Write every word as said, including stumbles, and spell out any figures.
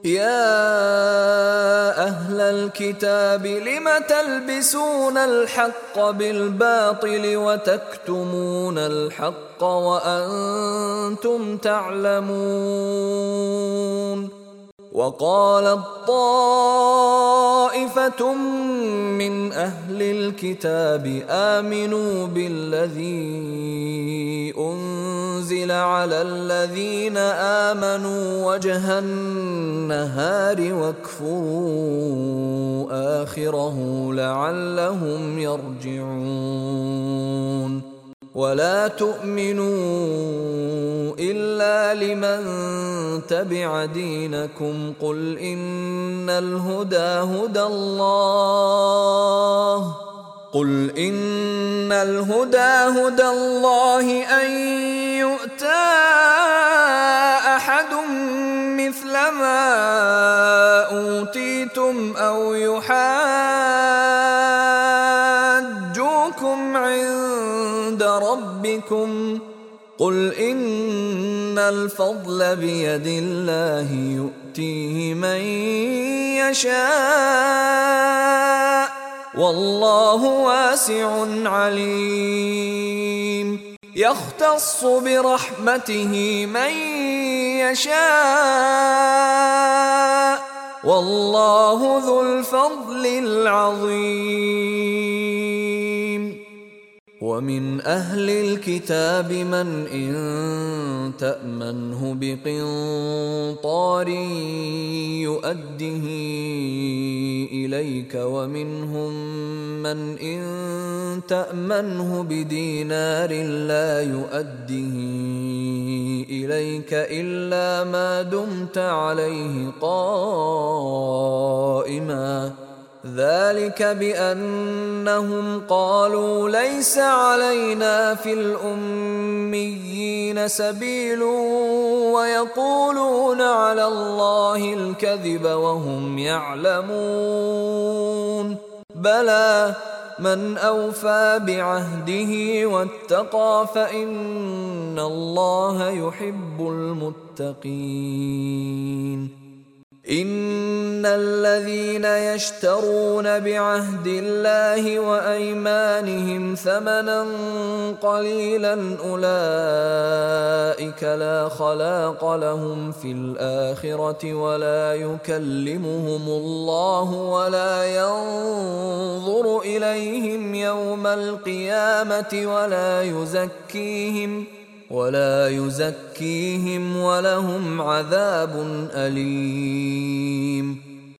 يا أهل الكتاب لم تلبسون الحق بالباطل وتكتمون الحق وأنتم تعلمون. وقالت طائفة من أهل الكتاب آمنوا بالذي أنزل على الذين آمنوا وجه النهار واكفروا آخره لعلهم يرجعون. ولا تؤمنوا إلا لمن تبع دينكم قل إن الهدى هدى الله قل إن الهدى هدى الله أن يؤتى أحد مثل ما أوتيتم أو يحاجوكم عند ربكم قل إن الفضل بيد الله يؤتيه من يشاء والله واسع عليم. يختص برحمته من يشاء والله ذو الفضل العظيم. ومن أهل الكتاب من إن تأمنه بقنطار يؤده إليك ومنهم من إن تأمنه بدينار لا يؤده إليك إلا ما دمت عليه قائما ذلك بأنهم قالوا ليس علينا في الأميين سبيل ويقولون على الله الكذب وهم يعلمون. بلى من أوفى بعهده واتقى فإن الله يحب المتقين. إن الذين يشترون بعهد الله وأيمانهم ثمنا قليلا أولئك لا خلاق لهم في الآخرة ولا يكلمهم الله ولا ينظر إليهم يوم القيامة ولا يزكيهم ولا يزكيهم ولهم عذاب أليم.